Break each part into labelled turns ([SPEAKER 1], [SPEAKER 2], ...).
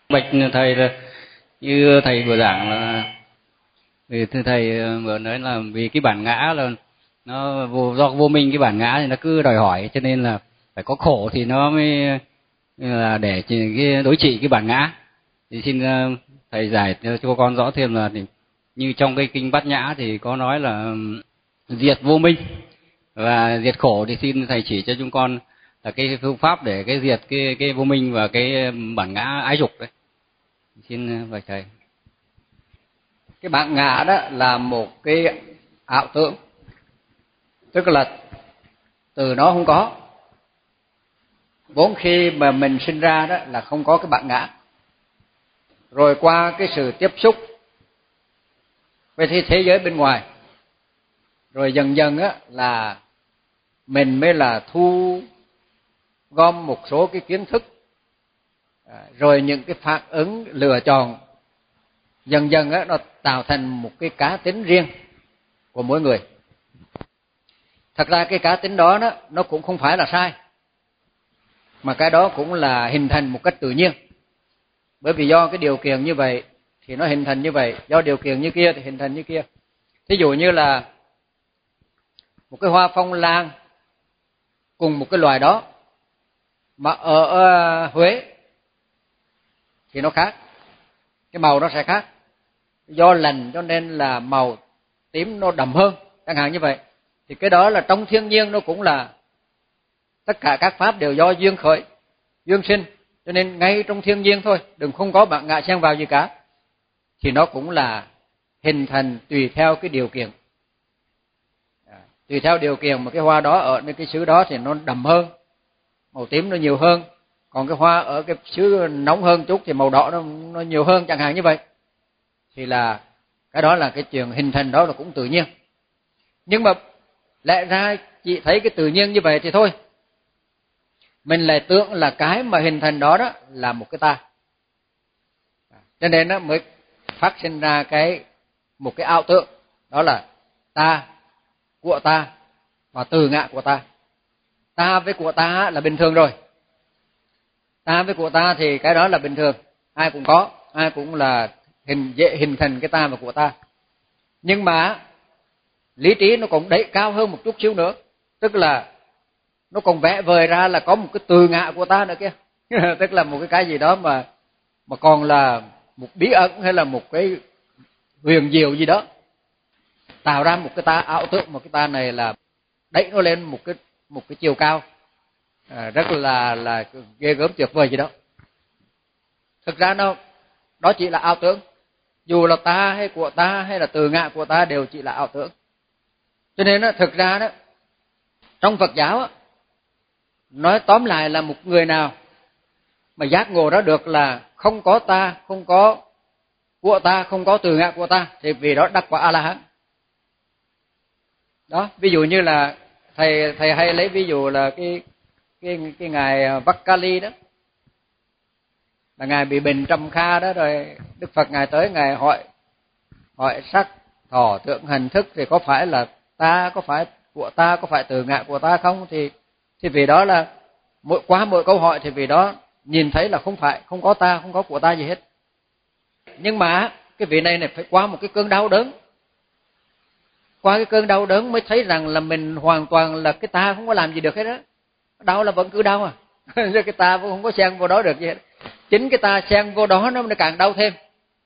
[SPEAKER 1] Bạch thầy là như thầy vừa giảng là vì thầy vừa nói là vì cái bản ngã là nó do vô minh, cái bản ngã thì nó cứ đòi hỏi, cho nên là phải có khổ thì nó mới là để cái đối trị cái bản ngã. Thì xin thầy giải cho con rõ thêm là như trong cái kinh Bát Nhã thì có nói là diệt vô minh và diệt khổ, thì xin thầy chỉ cho chúng con là cái phương pháp để cái diệt cái vô minh và cái bản ngã ái dục đấy. Xin bạch thầy.
[SPEAKER 2] Cái bản ngã đó là một cái ảo tưởng, tức là từ nó không có. Vốn khi mà mình sinh ra đó là không có cái bản ngã. Rồi qua cái sự tiếp xúc với thế giới bên ngoài, rồi dần dần á là mình mới là thu gom một số cái kiến thức, rồi những cái phản ứng lựa chọn, dần dần á nó tạo thành một cái cá tính riêng của mỗi người. Thật ra cái cá tính đó nó cũng không phải là sai, mà cái đó cũng là hình thành một cách tự nhiên. Bởi vì do cái điều kiện như vậy thì nó hình thành như vậy, do điều kiện như kia thì hình thành như kia. Thí dụ như là một cái hoa phong lan cùng một cái loài đó mà ở Huế thì nó khác, cái màu nó sẽ khác. Do lạnh cho nên là màu tím nó đậm hơn, chẳng hạn như vậy. Thì cái đó là trong thiên nhiên nó cũng là tất cả các pháp đều do duyên khởi, duyên sinh. Cho nên ngay trong thiên nhiên thôi, đừng không có bản ngã xen vào gì cả, thì nó cũng là hình thành tùy theo cái điều kiện. Tùy theo điều kiện mà cái hoa đó ở nơi cái xứ đó thì nó đậm hơn, màu tím nó nhiều hơn. Còn cái hoa ở cái xứ nóng hơn chút thì màu đỏ nó nhiều hơn, chẳng hạn như vậy. Thì là cái đó là cái chuyện hình thành đó là cũng tự nhiên. Nhưng mà lẽ ra chỉ thấy cái tự nhiên như vậy thì thôi, mình lại tưởng là cái mà hình thành đó đó là một cái ta. Cho nên nó mới phát sinh ra một cái ảo tưởng, đó là ta, của ta và từ ngã của ta. Ta với của ta là bình thường rồi. Ta với của ta thì cái đó là bình thường, ai cũng có, ai cũng là dễ hình thành cái ta và của ta. Nhưng mà lý trí nó còn đẩy cao hơn một chút xíu nữa, tức là nó còn vẽ vời ra là có một cái từ ngã của ta nữa kia. Tức là một cái gì đó mà còn là một bí ẩn hay là một cái huyền diệu gì đó, tạo ra một cái ta ảo tưởng, một cái ta này là đẩy nó lên một cái chiều cao rất là ghê gớm tuyệt vời gì đó. Thực ra đó chỉ là ảo tưởng, dù là ta hay của ta hay là từ ngã của ta đều chỉ là ảo tưởng. Cho nên thực ra đó trong Phật giáo nói tóm lại là một người nào mà giác ngộ đó được là không có ta, không có của ta, không có từ ngã của ta, thì vì đó đắc quả A La Hán. Đó, ví dụ như là thầy hay lấy ví dụ là cái ngài Vakali đó, là ngài bị bệnh trầm kha đó, rồi Đức Phật ngài tới ngài hỏi sắc thọ tưởng hành thức thì có phải là ta, có phải của ta, có phải từ ngã của ta không? Thì vì đó là qua mỗi câu hỏi thì vì đó nhìn thấy là không có ta, không có của ta gì hết. Nhưng mà cái vị này phải qua một cái cơn đau đớn, qua cái cơn đau đớn mới thấy rằng là mình hoàn toàn là cái ta không có làm gì được hết đó. Đau là vẫn cứ đau à. Cái ta cũng không có xen vô đó được gì hết. Chính cái ta xen vô đó nó càng đau thêm.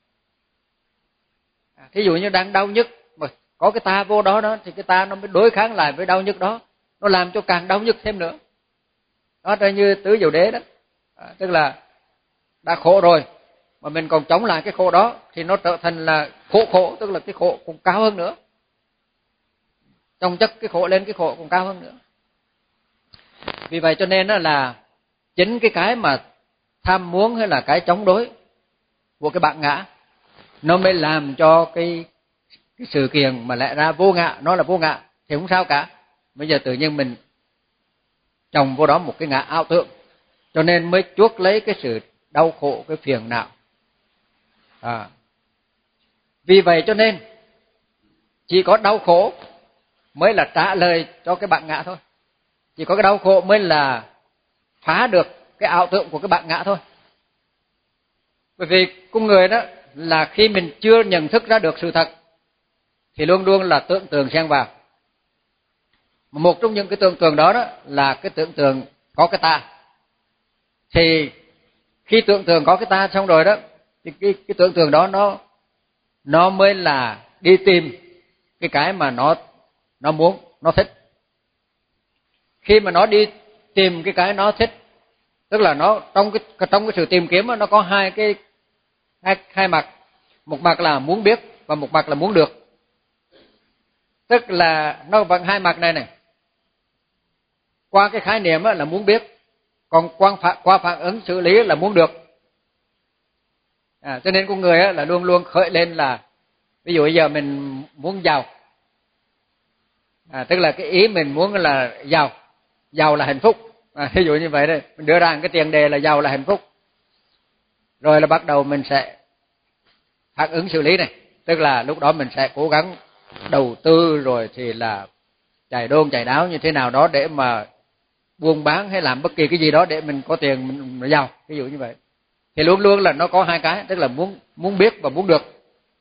[SPEAKER 2] Thí dụ như đang đau nhức mà có cái ta vô đó thì cái ta nó mới đối kháng lại với đau nhức đó, nó làm cho càng đau nhức thêm nữa. Đó là như Tứ Diệu Đế đó. Tức là đã khổ rồi mà mình còn chống lại cái khổ đó thì nó trở thành là khổ, tức là cái khổ còn cao hơn nữa. Chồng chất cái khổ lên, cái khổ còn cao hơn nữa. Vì vậy cho nên là chính cái mà tham muốn hay là cái chống đối của cái bản ngã nó mới làm cho cái sự kiện mà lẽ ra vô ngã, nó là vô ngã thì không sao cả. Bây giờ tự nhiên mình trồng vô đó một cái ngã ảo tưởng, cho nên mới chuốc lấy cái sự đau khổ, cái phiền não. Vì vậy cho nên chỉ có đau khổ mới là trả lời cho cái bản ngã thôi. Chỉ có cái đau khổ mới là phá được cái ảo tưởng của cái bản ngã thôi. Bởi vì con người đó là khi mình chưa nhận thức ra được sự thật thì luôn luôn là tưởng tượng xen vào. Một trong những cái tưởng tượng đó là cái tưởng tượng có cái ta. Thì khi tưởng tượng có cái ta xong rồi đó thì cái tưởng tượng đó nó mới là đi tìm cái mà nó muốn, nó thích. Khi mà nó đi tìm cái nó thích, tức là nó trong cái sự tìm kiếm đó, nó có hai mặt. Một mặt là muốn biết và một mặt là muốn được. Tức là nó bằng hai mặt này. Qua cái khái niệm là muốn biết, còn qua phản ứng xử lý là muốn được. Cho nên con người là luôn luôn khởi lên là, ví dụ bây giờ mình muốn giàu, tức là cái ý mình muốn là giàu là hạnh phúc. Ví dụ như vậy đây, mình đưa ra cái tiền đề là giàu là hạnh phúc, rồi là bắt đầu mình sẽ phản ứng xử lý này, tức là lúc đó mình sẽ cố gắng đầu tư, rồi thì là chạy đôn chạy đáo như thế nào đó để mà buôn bán hay làm bất kỳ cái gì đó để mình có tiền, mình giàu, ví dụ như vậy. Thì luôn luôn là nó có hai cái, tức là muốn biết và muốn được.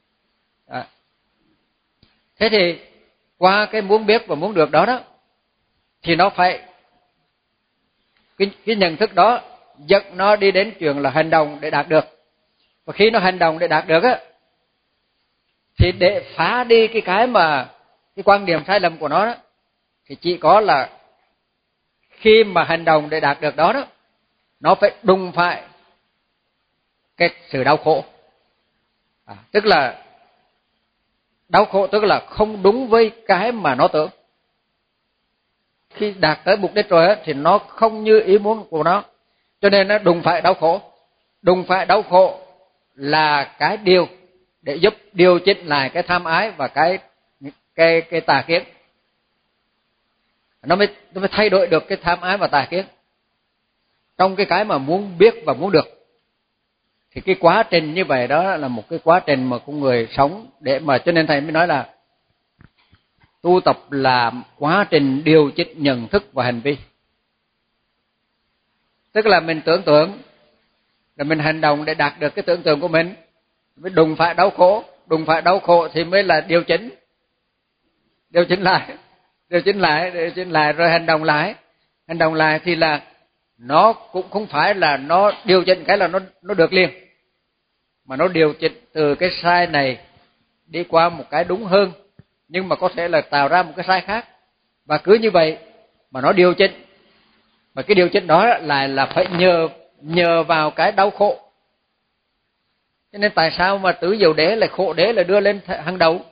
[SPEAKER 2] Thế thì qua cái muốn biết và muốn được đó thì nó phải cái nhận thức đó dẫn nó đi đến chuyện là hành động để đạt được. Và khi nó hành động để đạt được thì để phá đi cái quan điểm sai lầm của nó thì chỉ có là khi mà hành động để đạt được đó nó phải đụng phải cái sự đau khổ. Tức là đau khổ tức là không đúng với cái mà nó tưởng. Khi đạt tới mục đích rồi thì nó không như ý muốn của nó, cho nên nó đụng phải đau khổ. Đụng phải đau khổ là cái điều để giúp điều chỉnh lại cái tham ái và cái tà kiến. Nó mới thay đổi được cái tham ái và tà kiến trong cái mà muốn biết và muốn được. Thì cái quá trình như vậy đó là một cái quá trình mà con người sống để mà, cho nên thầy mới nói là tu tập là quá trình điều chỉnh nhận thức và hành vi. Tức là mình tưởng tượng là mình hành động để đạt được cái tưởng tượng của mình, mới đụng phải đau khổ thì mới là điều chỉnh lại rồi hành động lại thì là nó cũng không phải là nó điều chỉnh cái là nó được liền, mà nó điều chỉnh từ cái sai này đi qua một cái đúng hơn, nhưng mà có thể là tạo ra một cái sai khác, và cứ như vậy mà nó điều chỉnh. Mà cái điều chỉnh đó lại là phải nhờ vào cái đau khổ. Cho nên tại sao mà tứ diệu đế là khổ đế là đưa lên hàng đầu?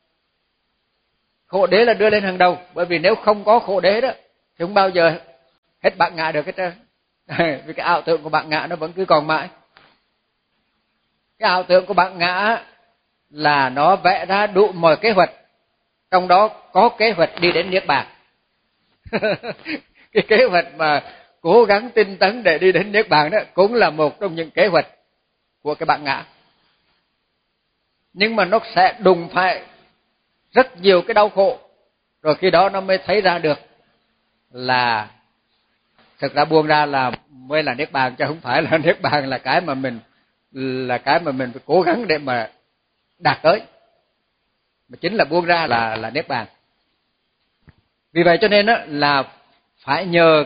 [SPEAKER 2] Khổ đế là đưa lên hàng đầu, bởi vì nếu không có khổ đế đó thì không bao giờ hết bát ngã được hết trơn. Vì cái ảo tưởng của bát ngã nó vẫn cứ còn mãi. Cái ảo tưởng của bát ngã là nó vẽ ra đủ mọi kế hoạch, trong đó có kế hoạch đi đến niết bàn. Cái kế hoạch mà cố gắng tinh tấn để đi đến niết bàn đó cũng là một trong những kế hoạch của cái bát ngã. Nhưng mà nó sẽ đụng phải rất nhiều cái đau khổ, rồi khi đó nó mới thấy ra được là thực ra buông ra là mới là niết bàn, chứ không phải là niết bàn là cái mà mình phải cố gắng để mà đạt tới, mà chính là buông ra là niết bàn. Vì vậy cho nên đó là phải nhờ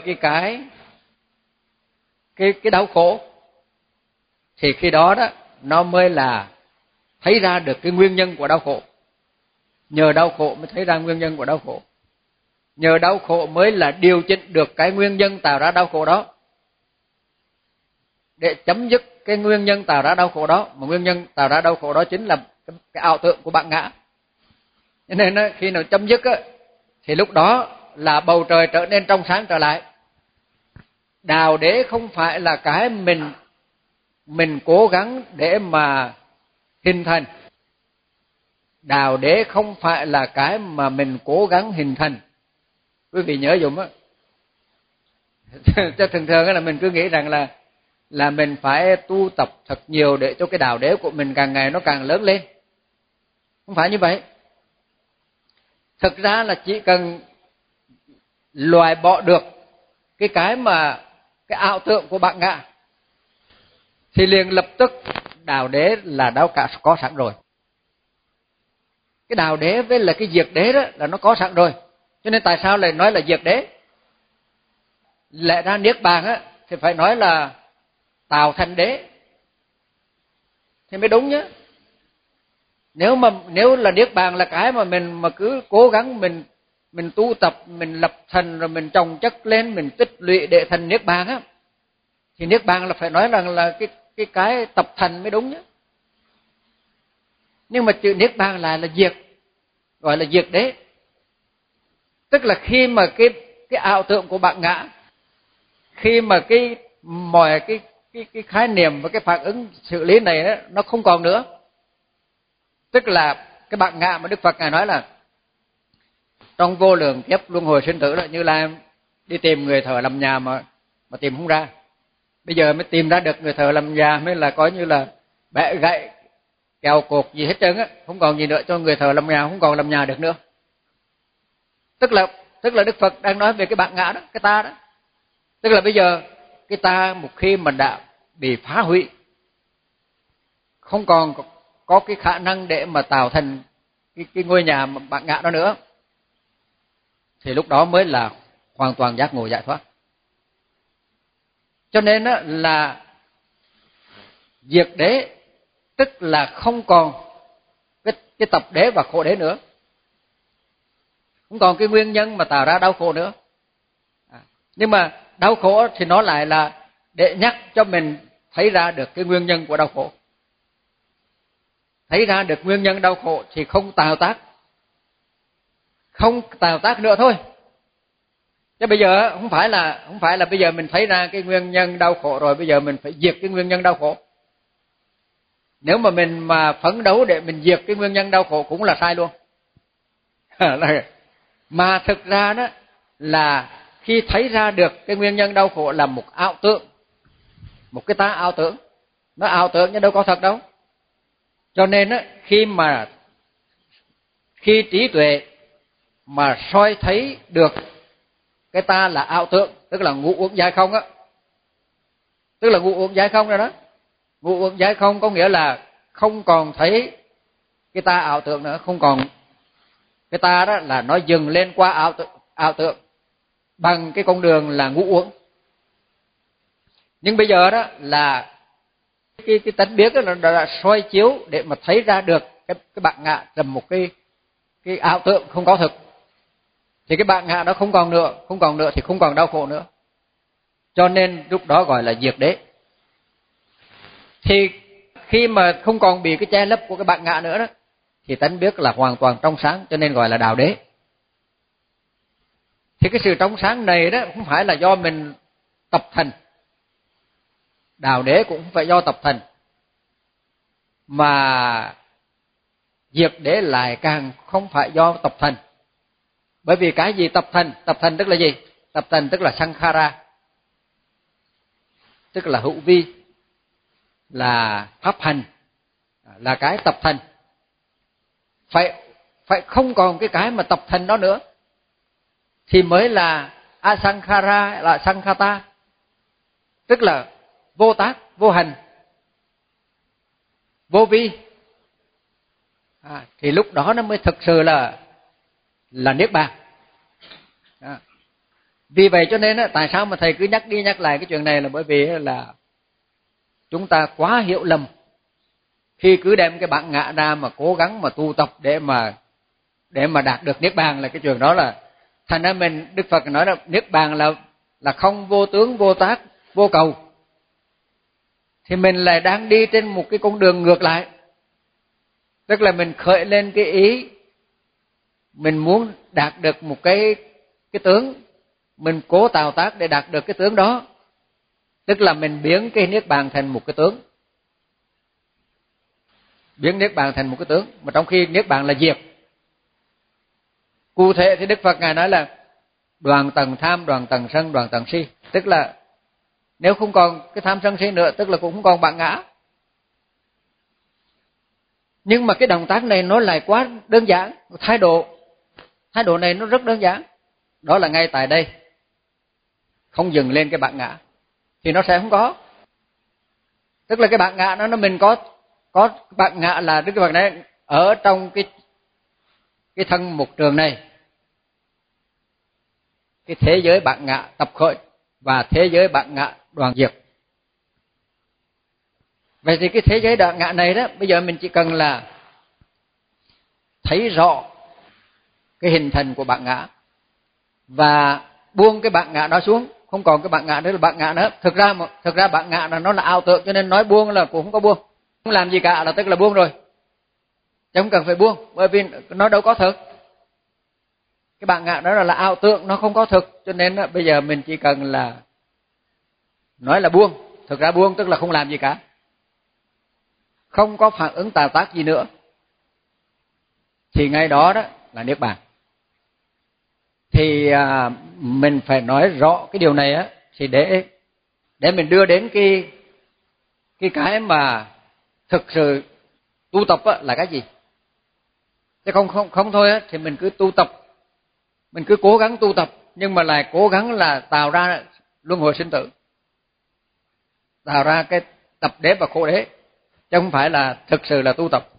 [SPEAKER 2] cái đau khổ thì khi đó nó mới là thấy ra được cái nguyên nhân của đau khổ. Nhờ đau khổ mới thấy ra nguyên nhân của đau khổ. Nhờ đau khổ mới là điều chỉnh được cái nguyên nhân tạo ra đau khổ đó, để chấm dứt cái nguyên nhân tạo ra đau khổ đó. Mà nguyên nhân tạo ra đau khổ đó chính là cái ảo tưởng của bát ngã. Cho nên khi nào chấm dứt thì lúc đó là bầu trời trở nên trong sáng trở lại. Đạo đế không phải là cái mình cố gắng để mà hình thành. Đạo đế không phải là cái mà mình cố gắng hình thành. Quý vị nhớ dùm cho thường là mình cứ nghĩ rằng là mình phải tu tập thật nhiều để cho cái đạo đế của mình càng ngày nó càng lớn lên. Không phải như vậy. Thực ra là chỉ cần loại bỏ được cái ảo tưởng của bát ngã thì liền lập tức đạo đế là đã có sẵn rồi. Cái đạo đế với là cái diệt đế đó là nó có sẵn rồi. Cho nên tại sao lại nói là diệt đế? Lẽ ra niết bàn á thì phải nói là tạo thành đế thì mới đúng nhá. Nếu là niết bàn là cái mà mình mà cứ cố gắng mình tu tập, mình lập thành rồi mình trồng chất lên, mình tích lũy để thành niết bàn á, thì niết bàn là phải nói rằng là cái tập thành mới đúng nhá. Nhưng mà chữ niết bàn là diệt, gọi là diệt đế. Tức là khi mà cái ảo tưởng của bạn ngã, khi mà mọi cái khái niệm và cái phản ứng xử lý này đó, nó không còn nữa. Tức là cái bạn ngã mà Đức Phật ngài nói là trong vô lượng kiếp luân hồi sinh tử, là như là đi tìm người thợ làm nhà mà tìm không ra. Bây giờ mới tìm ra được người thợ làm nhà, mới là coi như là bẻ gãy kèo cột gì hết trơn á, không còn gì nữa, cho người thợ làm nhà không còn làm nhà được nữa. Tức là Đức Phật đang nói về cái bạn ngã đó, cái ta đó. Tức là bây giờ cái ta một khi mà đã bị phá hủy, không còn có cái khả năng để mà tạo thành cái ngôi nhà mà bạn ngã đó nữa, thì lúc đó mới là hoàn toàn giác ngộ giải thoát. Cho nên là diệt đế tức là không còn cái tập đế và khổ đế nữa, không còn cái nguyên nhân mà tạo ra đau khổ nữa. Nhưng mà đau khổ thì nó lại là để nhắc cho mình thấy ra được cái nguyên nhân của đau khổ. Thấy ra được nguyên nhân đau khổ thì không tạo tác nữa thôi. Chứ bây giờ không phải là bây giờ mình thấy ra cái nguyên nhân đau khổ rồi bây giờ mình phải diệt cái nguyên nhân đau khổ. Nếu mà mình mà phấn đấu để mình diệt cái nguyên nhân đau khổ cũng là sai luôn. Mà thực ra đó là khi thấy ra được cái nguyên nhân đau khổ là một ảo tưởng, một cái ta ảo tưởng, nó ảo tưởng chứ đâu có thật đâu. Cho nên khi trí tuệ mà soi thấy được cái ta là ảo tưởng, tức là ngũ uẩn giải không á, tức là ngũ uẩn giải không rồi đó. Ngũ uẩn giải không có nghĩa là không còn thấy cái ta ảo tưởng nữa, không còn cái ta đó, là nó dừng lên qua ảo tưởng bằng cái con đường là ngũ uẩn. Nhưng bây giờ đó là cái tánh biết đó nó đã soi chiếu để mà thấy ra được cái bạn ngã là một cái ảo tưởng không có thực, thì cái bạn ngã đó không còn nữa thì không còn đau khổ nữa. Cho nên lúc đó gọi là diệt đế. Thì khi mà không còn bị cái che lấp của cái bạn ngã nữa đó, thì tánh biết là hoàn toàn trong sáng, cho nên gọi là đạo đế. Thì cái sự trong sáng này đó không phải là do mình tập thành, đạo đế cũng không phải do tập thành, mà diệt đế lại càng không phải do tập thành. Bởi vì cái gì tập thành? Tập thành tức là gì? Tập thành tức là sankhara, tức là hữu vi, là pháp hành, là cái tập thành. Phải không còn cái mà tập thành đó nữa thì mới là asankhara, là sankhata, tức là vô tác, vô hành, vô vi. Thì lúc đó nó mới thực sự là niết bàn. Vì vậy cho nên tại sao mà thầy cứ nhắc đi nhắc lại cái chuyện này là bởi vì là chúng ta quá hiểu lầm khi cứ đem cái bản ngã ra mà cố gắng mà tu tập để mà đạt được niết bàn. Là cái chuyện đó là thành ra Đức Phật nói là niết bàn là không vô tướng, vô tác, vô cầu. Thì mình lại đang đi trên một cái con đường ngược lại. Tức là mình khởi lên cái ý mình muốn đạt được một cái tướng, mình cố tạo tác để đạt được cái tướng đó. Tức là mình biến cái niết bàn thành một cái tướng, biến niết bàn thành một cái tướng, mà trong khi niết bàn là diệt. Cụ thể thì Đức Phật ngài nói là đoạn tầng tham, đoạn tầng sân, đoạn tầng si. Tức là nếu không còn cái tham sân si nữa, tức là cũng không còn bản ngã. Nhưng mà cái động tác này nó lại quá đơn giản, thái độ này nó rất đơn giản. Đó là ngay tại đây, không dừng lên cái bản ngã thì nó sẽ không có. Tức là cái bản ngã nó mình có bạn ngã là Đức Phật này ở trong cái thân một trường này, cái thế giới bạn ngã tập khởi và thế giới bạn ngã đoàn diệt. Vậy thì cái thế giới bạn ngã này đó, bây giờ mình chỉ cần là thấy rõ cái hình thành của bạn ngã và buông cái bạn ngã đó xuống, không còn cái bạn ngã nữa là bạn ngã nữa. Thực ra bạn ngã là nó là ảo tưởng, cho nên nói buông là cũng không có buông, không làm gì cả là tức là buông rồi, chứ không cần phải buông, bởi vì nó đâu có thực. Cái bạn ngã đó là ảo tưởng, nó không có thực, cho nên bây giờ mình chỉ cần là nói là buông. Thực ra buông tức là không làm gì cả, không có phản ứng tạo tác gì nữa, thì ngay đó đó là niết bàn. Thì mình phải nói rõ cái điều này á, thì để mình đưa đến cái mà thực sự tu tập á là cái gì. Chứ không thôi á thì mình cứ tu tập, mình cứ cố gắng tu tập nhưng mà lại cố gắng là tạo ra luân hồi sinh tử, tạo ra cái tập đế và khổ đế, chứ không phải là thực sự là tu tập.